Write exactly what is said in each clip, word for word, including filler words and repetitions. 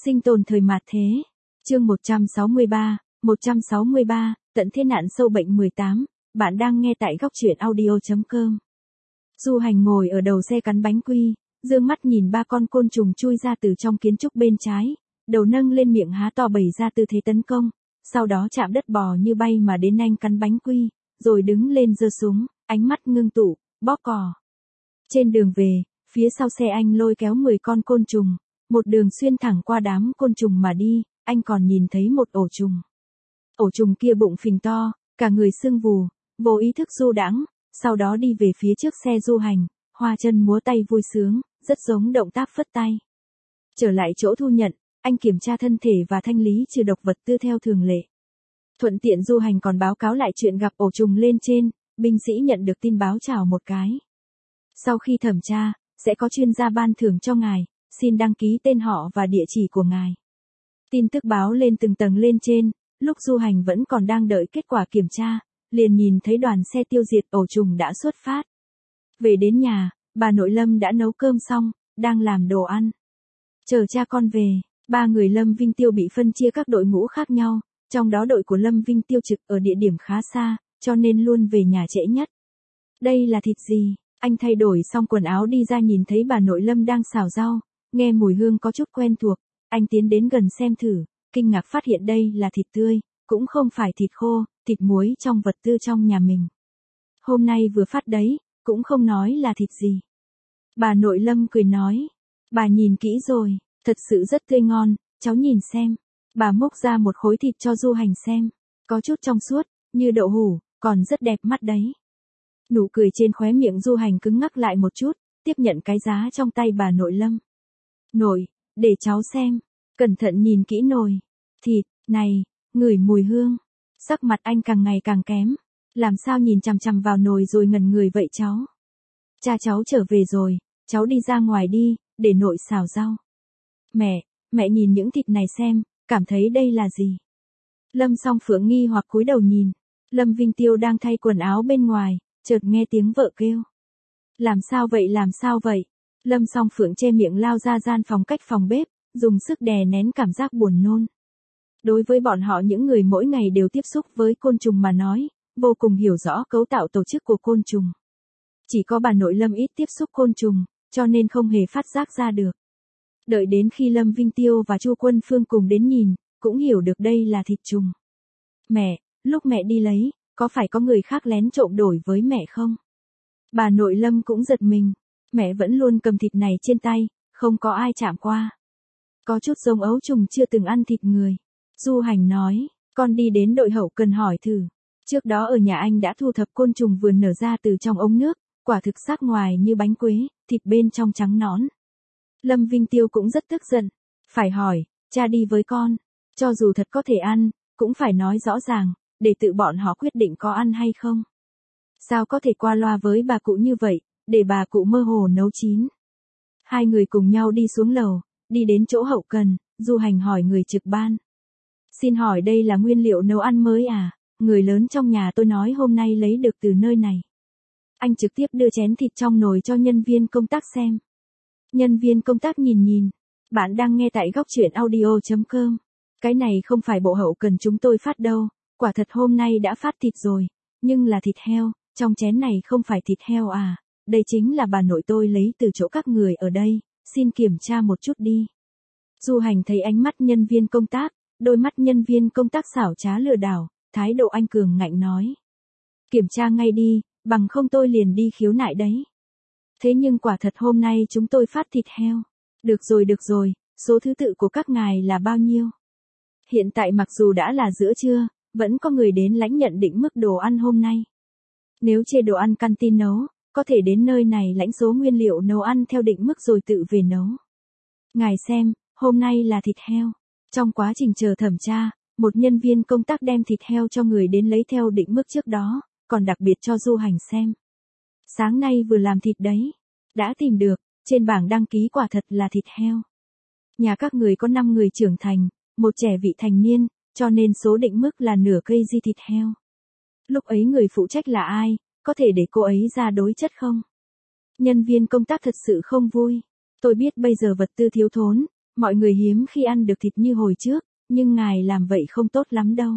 Sinh tồn thời mạt thế. Chương một trăm sáu mươi ba, một trăm sáu mươi ba, tận thế nạn sâu bệnh mười tám. Bạn đang nghe tại góc truyện audio chấm com. Du Hành ngồi ở đầu xe cắn bánh quy, dương mắt nhìn ba con côn trùng chui ra từ trong kiến trúc bên trái, đầu nâng lên miệng há to bày ra tư thế tấn công, sau đó chạm đất bò như bay mà đến nhanh cắn bánh quy, rồi đứng lên giơ súng, ánh mắt ngưng tụ, bóp cò. Trên đường về, phía sau xe anh lôi kéo mười con côn trùng, một đường xuyên thẳng qua đám côn trùng mà đi, anh còn nhìn thấy một ổ trùng. Ổ trùng kia bụng phình to, cả người sưng vù, vô ý thức du đãng, sau đó đi về phía trước xe Du Hành, hoa chân múa tay vui sướng, rất giống động tác phất tay. Trở lại chỗ thu nhận, anh kiểm tra thân thể và thanh lý trừ độc vật tư theo thường lệ. Thuận tiện Du Hành còn báo cáo lại chuyện gặp ổ trùng lên trên, binh sĩ nhận được tin báo chào một cái. Sau khi thẩm tra, sẽ có chuyên gia ban thưởng cho ngài, xin đăng ký tên họ và địa chỉ của ngài. Tin tức báo lên từng tầng lên trên, lúc Du Hành vẫn còn đang đợi kết quả kiểm tra, liền nhìn thấy đoàn xe tiêu diệt ổ trùng đã xuất phát. Về đến nhà, bà nội Lâm đã nấu cơm xong, đang làm đồ ăn. Chờ cha con về, ba người Lâm Vinh Tiêu bị phân chia các đội ngũ khác nhau, trong đó đội của Lâm Vinh Tiêu trực ở địa điểm khá xa, cho nên luôn về nhà trễ nhất. Đây là thịt gì? Anh thay đổi xong quần áo đi ra nhìn thấy bà nội Lâm đang xào rau, nghe mùi hương có chút quen thuộc, anh tiến đến gần xem thử, kinh ngạc phát hiện đây là thịt tươi, cũng không phải thịt khô, thịt muối trong vật tư trong nhà mình. Hôm nay vừa phát đấy, cũng không nói là thịt gì. Bà nội Lâm cười nói, bà nhìn kỹ rồi, thật sự rất tươi ngon, cháu nhìn xem. Bà múc ra một khối thịt cho Du Hành xem, có chút trong suốt, như đậu hũ, còn rất đẹp mắt đấy. Nụ cười trên khóe miệng Du Hành cứng ngắc lại một chút, tiếp nhận cái giá trong tay bà nội Lâm. Nồi, để cháu xem, cẩn thận nhìn kỹ nồi, thịt, này, ngửi mùi hương. Sắc mặt anh càng ngày càng kém, làm sao nhìn chằm chằm vào nồi rồi ngẩn người vậy cháu? Cha cháu trở về rồi, cháu đi ra ngoài đi, để nội xào rau. Mẹ, mẹ nhìn những thịt này xem, cảm thấy đây là gì? Lâm Song Phượng nghi hoặc cúi đầu nhìn, Lâm Vinh Tiêu đang thay quần áo bên ngoài, chợt nghe tiếng vợ kêu. Làm sao vậy làm sao vậy? Lâm Song Phượng che miệng lao ra gian phòng cách phòng bếp, dùng sức đè nén cảm giác buồn nôn. Đối với bọn họ những người mỗi ngày đều tiếp xúc với côn trùng mà nói, vô cùng hiểu rõ cấu tạo tổ chức của côn trùng. Chỉ có bà nội Lâm ít tiếp xúc côn trùng, cho nên không hề phát giác ra được. Đợi đến khi Lâm Vinh Tiêu và Chu Quân Phương cùng đến nhìn, cũng hiểu được đây là thịt trùng. Mẹ, lúc mẹ đi lấy, có phải có người khác lén trộm đổi với mẹ không? Bà nội Lâm cũng giật mình, mẹ vẫn luôn cầm thịt này trên tay, không có ai chạm qua. Có chút giống ấu trùng chưa từng ăn thịt người. Du Hành nói, con đi đến đội hậu cần hỏi thử. Trước đó ở nhà anh đã thu thập côn trùng vườn nở ra từ trong ống nước, quả thực sắc ngoài như bánh quế, thịt bên trong trắng nõn. Lâm Vinh Tiêu cũng rất tức giận, phải hỏi, cha đi với con, cho dù thật có thể ăn, cũng phải nói rõ ràng, để tự bọn họ quyết định có ăn hay không. Sao có thể qua loa với bà cụ như vậy, để bà cụ mơ hồ nấu chín. Hai người cùng nhau đi xuống lầu, đi đến chỗ hậu cần, Du Hành hỏi người trực ban. Xin hỏi đây là nguyên liệu nấu ăn mới à? Người lớn trong nhà tôi nói hôm nay lấy được từ nơi này. Anh trực tiếp đưa chén thịt trong nồi cho nhân viên công tác xem. Nhân viên công tác nhìn nhìn. Bạn đang nghe tại góc truyện audio chấm com. Cái này không phải bộ hậu cần chúng tôi phát đâu. Quả thật hôm nay đã phát thịt rồi. Nhưng là thịt heo, trong chén này không phải thịt heo à. Đây chính là bà nội tôi lấy từ chỗ các người ở đây. Xin kiểm tra một chút đi. Du Hành thấy ánh mắt nhân viên công tác. Đôi mắt nhân viên công tác xảo trá lừa đảo, thái độ anh cường ngạnh nói. Kiểm tra ngay đi, bằng không tôi liền đi khiếu nại đấy. Thế nhưng quả thật hôm nay chúng tôi phát thịt heo. Được rồi được rồi, số thứ tự của các ngài là bao nhiêu? Hiện tại mặc dù đã là giữa trưa, vẫn có người đến lãnh nhận định mức đồ ăn hôm nay. Nếu chê đồ ăn canteen nấu, có thể đến nơi này lãnh số nguyên liệu nấu ăn theo định mức rồi tự về nấu. Ngài xem, hôm nay là thịt heo. Trong quá trình chờ thẩm tra, một nhân viên công tác đem thịt heo cho người đến lấy theo định mức trước đó, còn đặc biệt cho Du Hành xem. Sáng nay vừa làm thịt đấy, đã tìm được, trên bảng đăng ký quả thật là thịt heo. Nhà các người có năm người trưởng thành, một trẻ vị thành niên, cho nên số định mức là nửa cây di thịt heo. Lúc ấy người phụ trách là ai, có thể để cô ấy ra đối chất không? Nhân viên công tác thật sự không vui. Tôi biết bây giờ vật tư thiếu thốn, mọi người hiếm khi ăn được thịt như hồi trước, nhưng ngài làm vậy không tốt lắm đâu.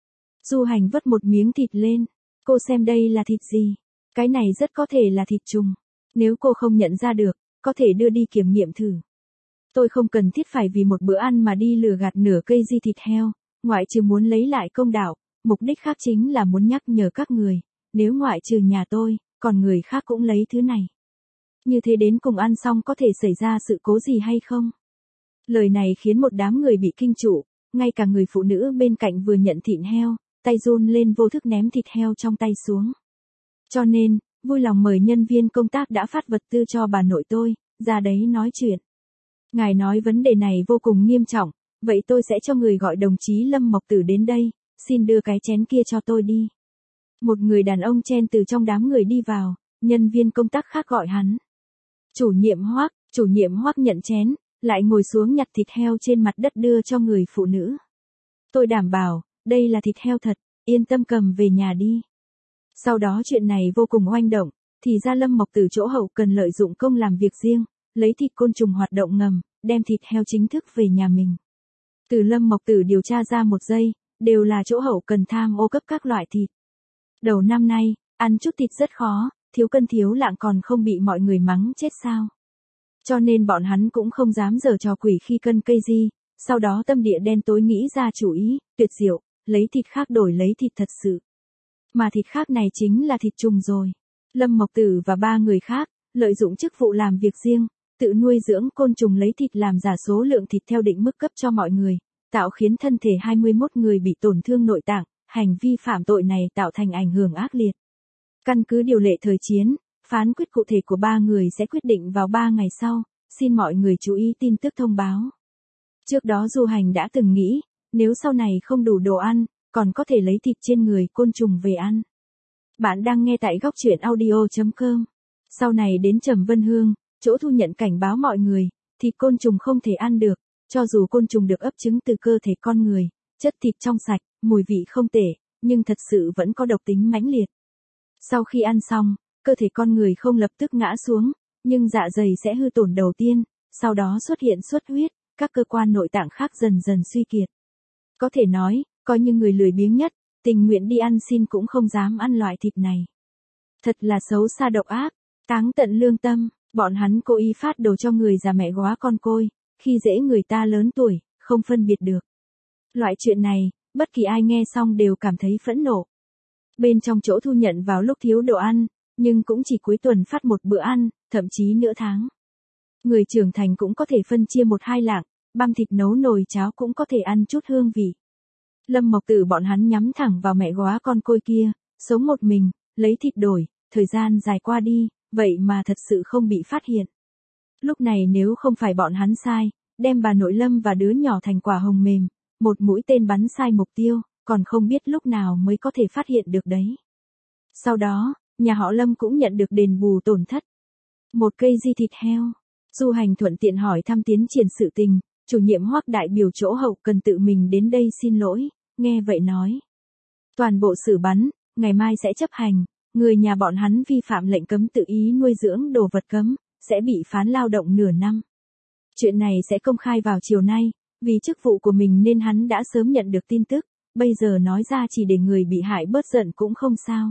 Du Hành vất một miếng thịt lên. Cô xem đây là thịt gì? Cái này rất có thể là thịt trùng. Nếu cô không nhận ra được, có thể đưa đi kiểm nghiệm thử. Tôi không cần thiết phải vì một bữa ăn mà đi lừa gạt nửa cây di thịt heo, ngoại trừ muốn lấy lại công đạo, mục đích khác chính là muốn nhắc nhở các người, nếu ngoại trừ nhà tôi, còn người khác cũng lấy thứ này. Như thế đến cùng ăn xong có thể xảy ra sự cố gì hay không? Lời này khiến một đám người bị kinh trụ, ngay cả người phụ nữ bên cạnh vừa nhận thịt heo, tay run lên vô thức ném thịt heo trong tay xuống. Cho nên, vui lòng mời nhân viên công tác đã phát vật tư cho bà nội tôi, ra đấy nói chuyện. Ngài nói vấn đề này vô cùng nghiêm trọng, vậy tôi sẽ cho người gọi đồng chí Lâm Mộc Tử đến đây, xin đưa cái chén kia cho tôi đi. Một người đàn ông chen từ trong đám người đi vào, nhân viên công tác khác gọi hắn. Chủ nhiệm Hoắc, chủ nhiệm Hoắc nhận chén, lại ngồi xuống nhặt thịt heo trên mặt đất đưa cho người phụ nữ. Tôi đảm bảo, đây là thịt heo thật, yên tâm cầm về nhà đi. Sau đó chuyện này vô cùng oanh động, thì ra Lâm Mộc Tử chỗ hậu cần lợi dụng công làm việc riêng, lấy thịt côn trùng hoạt động ngầm, đem thịt heo chính thức về nhà mình. Từ Lâm Mộc Tử điều tra ra một giây, đều là chỗ hậu cần tham ô cấp các loại thịt. Đầu năm nay, ăn chút thịt rất khó, thiếu cân thiếu lạng còn không bị mọi người mắng chết sao. Cho nên bọn hắn cũng không dám giở trò quỷ khi cân cây di, sau đó tâm địa đen tối nghĩ ra chủ ý, tuyệt diệu, lấy thịt khác đổi lấy thịt thật sự. Mà thịt khác này chính là thịt trùng rồi. Lâm Mộc Tử và ba người khác, lợi dụng chức vụ làm việc riêng, tự nuôi dưỡng côn trùng lấy thịt làm giả số lượng thịt theo định mức cấp cho mọi người, tạo khiến thân thể hai mươi mốt người bị tổn thương nội tạng, hành vi phạm tội này tạo thành ảnh hưởng ác liệt. Căn cứ điều lệ thời chiến, phán quyết cụ thể của ba người sẽ quyết định vào ba ngày sau, xin mọi người chú ý tin tức thông báo. Trước đó Du Hành đã từng nghĩ, nếu sau này không đủ đồ ăn, còn có thể lấy thịt trên người côn trùng về ăn. Bạn đang nghe tại góc truyện audio chấm com. Sau này đến Trầm Vân Hương, chỗ Thu nhận cảnh báo mọi người, thịt côn trùng không thể ăn được, cho dù côn trùng được ấp trứng từ cơ thể con người, chất thịt trong sạch, mùi vị không tệ, nhưng thật sự vẫn có độc tính mãnh liệt. Sau khi ăn xong, cơ thể con người không lập tức ngã xuống, nhưng dạ dày sẽ hư tổn đầu tiên, sau đó xuất hiện xuất huyết, các cơ quan nội tạng khác dần dần suy kiệt. Có thể nói, coi như người lười biếng nhất, tình nguyện đi ăn xin cũng không dám ăn loại thịt này. Thật là xấu xa độc ác, táng tận lương tâm, bọn hắn cố ý phát đồ cho người già mẹ góa con côi, khi dễ người ta lớn tuổi, không phân biệt được. Loại chuyện này, bất kỳ ai nghe xong đều cảm thấy phẫn nộ. Bên trong chỗ Thu nhận vào lúc thiếu đồ ăn, nhưng cũng chỉ cuối tuần phát một bữa ăn, thậm chí nửa tháng. Người trưởng thành cũng có thể phân chia một hai lạng, băm thịt nấu nồi cháo cũng có thể ăn chút hương vị. Lâm Mộc Tử bọn hắn nhắm thẳng vào mẹ góa con côi kia, sống một mình, lấy thịt đổi, thời gian dài qua đi, vậy mà thật sự không bị phát hiện. Lúc này nếu không phải bọn hắn sai, đem bà nội Lâm và đứa nhỏ thành quả hồng mềm, một mũi tên bắn sai mục tiêu, còn không biết lúc nào mới có thể phát hiện được đấy. Sau đó, nhà họ Lâm cũng nhận được đền bù tổn thất. Một cây di thịt heo. Du Hành thuận tiện hỏi thăm tiến triển sự tình, chủ nhiệm Hoắc đại biểu chỗ hậu cần tự mình đến đây xin lỗi, nghe vậy nói. Toàn bộ xử bắn, ngày mai sẽ chấp hành, người nhà bọn hắn vi phạm lệnh cấm tự ý nuôi dưỡng đồ vật cấm, sẽ bị phán lao động nửa năm. Chuyện này sẽ công khai vào chiều nay, vì chức vụ của mình nên hắn đã sớm nhận được tin tức, bây giờ nói ra chỉ để người bị hại bớt giận cũng không sao.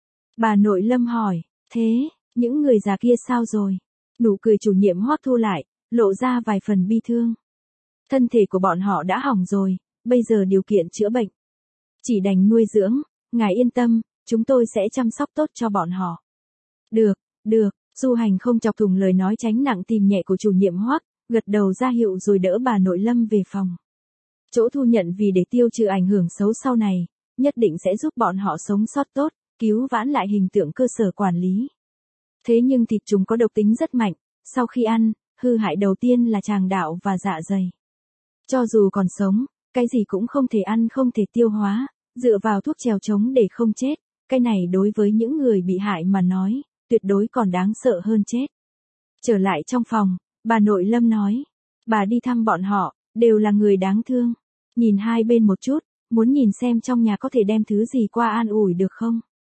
Bà nội Lâm hỏi, thế, những người già kia sao rồi? Nụ cười chủ nhiệm Hoắc thu lại, lộ ra vài phần bi thương. Thân thể của bọn họ đã hỏng rồi, bây giờ điều kiện chữa bệnh. Chỉ đành nuôi dưỡng, ngài yên tâm, chúng tôi sẽ chăm sóc tốt cho bọn họ. Được, được, Du Hành không chọc thủng lời nói tránh nặng tìm nhẹ của chủ nhiệm Hoắc, gật đầu ra hiệu rồi đỡ bà nội Lâm về phòng. Chỗ Thu nhận vì để tiêu trừ ảnh hưởng xấu sau này, nhất định sẽ giúp bọn họ sống sót tốt, cứu vãn lại hình tượng cơ sở quản lý. Thế nhưng thịt trùng có độc tính rất mạnh, sau khi ăn, hư hại đầu tiên là tràng đạo và dạ dày. Cho dù còn sống, cái gì cũng không thể ăn không thể tiêu hóa, dựa vào thuốc trèo trống để không chết, cái này đối với những người bị hại mà nói, tuyệt đối còn đáng sợ hơn chết. Trở lại trong phòng, bà nội Lâm nói, bà đi thăm bọn họ, đều là người đáng thương. Nhìn hai bên một chút, muốn nhìn xem trong nhà có thể đem thứ gì qua an ủi được không?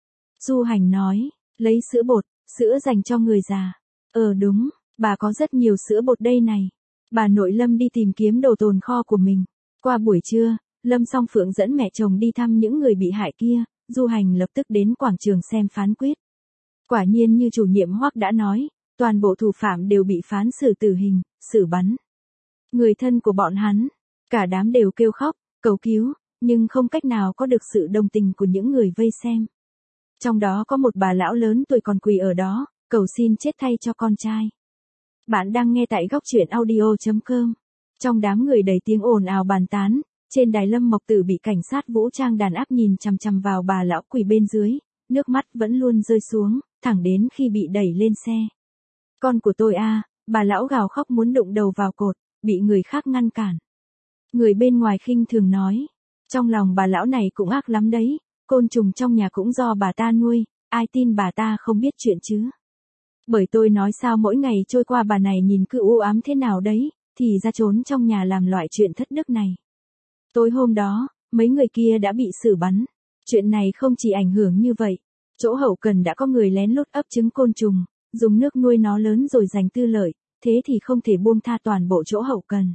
Du Hành nói, lấy sữa bột, sữa dành cho người già. Ờ đúng, bà có rất nhiều sữa bột đây này. Bà nội Lâm đi tìm kiếm đồ tồn kho của mình. Qua buổi trưa, Lâm Song Phượng dẫn mẹ chồng đi thăm những người bị hại kia, Du Hành lập tức đến quảng trường xem phán quyết. Quả nhiên như chủ nhiệm Hoắc đã nói, toàn bộ thủ phạm đều bị phán xử tử hình, xử bắn. Người thân của bọn hắn, cả đám đều kêu khóc, cầu cứu, nhưng không cách nào có được sự đồng tình của những người vây xem. Trong đó có một bà lão lớn tuổi còn quỳ ở đó, cầu xin chết thay cho con trai. Bạn đang nghe tại góc truyện audio chấm com. Trong đám người đầy tiếng ồn ào bàn tán, trên đài Lâm Mộc Tử bị cảnh sát vũ trang đàn áp nhìn chằm chằm vào bà lão quỳ bên dưới, nước mắt vẫn luôn rơi xuống, thẳng đến khi bị đẩy lên xe. Con của tôi a, bà lão gào khóc muốn đụng đầu vào cột, bị người khác ngăn cản. Người bên ngoài khinh thường nói, trong lòng bà lão này cũng ác lắm đấy, côn trùng trong nhà cũng do bà ta nuôi, ai tin bà ta không biết chuyện chứ. Bởi tôi nói sao mỗi ngày trôi qua bà này nhìn cứ u ám thế nào đấy, thì ra trốn trong nhà làm loại chuyện thất đức này. Tối hôm đó, mấy người kia đã bị xử bắn. Chuyện này không chỉ ảnh hưởng như vậy, chỗ hậu cần đã có người lén lút ấp trứng côn trùng, dùng nước nuôi nó lớn rồi giành tư lợi, thế thì không thể buông tha toàn bộ chỗ hậu cần.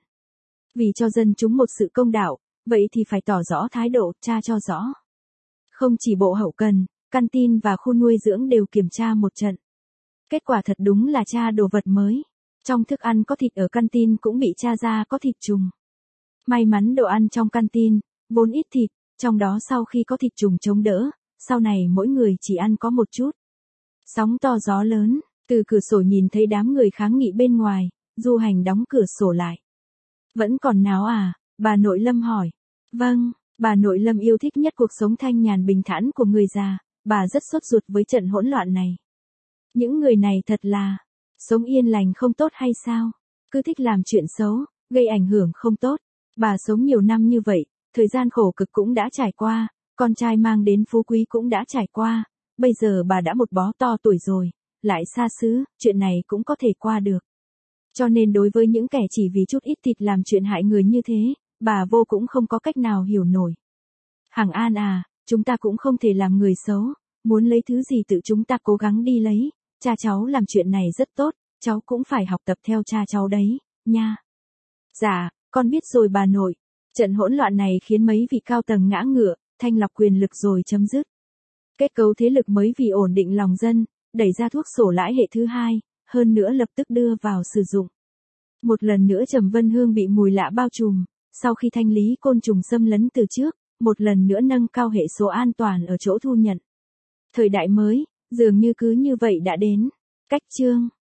Vì cho dân chúng một sự công đạo, vậy thì phải tỏ rõ thái độ, tra cho rõ. Không chỉ bộ hậu cần, căn tin và khu nuôi dưỡng đều kiểm tra một trận. Kết quả thật đúng là tra đồ vật mới. Trong thức ăn có thịt ở căn tin cũng bị tra ra có thịt trùng. May mắn đồ ăn trong căn tin, vốn ít thịt, trong đó sau khi có thịt trùng chống đỡ, sau này mỗi người chỉ ăn có một chút. Sóng to gió lớn, từ cửa sổ nhìn thấy đám người kháng nghị bên ngoài, Du Hành đóng cửa sổ lại. Vẫn còn náo à, bà nội Lâm hỏi. Vâng, bà nội Lâm yêu thích nhất cuộc sống thanh nhàn bình thản của người già, bà rất sốt ruột với trận hỗn loạn này. Những người này thật là, sống yên lành không tốt hay sao? Cứ thích làm chuyện xấu, gây ảnh hưởng không tốt. Bà sống nhiều năm như vậy, thời gian khổ cực cũng đã trải qua, con trai mang đến phú quý cũng đã trải qua, bây giờ bà đã một bó to tuổi rồi, lại xa xứ, chuyện này cũng có thể qua được. Cho nên đối với những kẻ chỉ vì chút ít thịt làm chuyện hại người như thế, bà vô cũng không có cách nào hiểu nổi. Hằng An à, chúng ta cũng không thể làm người xấu, muốn lấy thứ gì tự chúng ta cố gắng đi lấy, cha cháu làm chuyện này rất tốt, cháu cũng phải học tập theo cha cháu đấy, nha. Dạ, con biết rồi bà nội. Trận hỗn loạn này khiến mấy vị cao tầng ngã ngựa, thanh lọc quyền lực rồi chấm dứt. Kết cấu thế lực mới vì ổn định lòng dân, đẩy ra thuốc sổ lãi hệ thứ hai, hơn nữa lập tức đưa vào sử dụng. Một lần nữa Trầm Vân Hương bị mùi lạ bao trùm, sau khi thanh lý côn trùng xâm lấn từ trước, một lần nữa nâng cao hệ số an toàn ở chỗ thu nhận. Thời đại mới, dường như cứ như vậy đã đến. Cách chương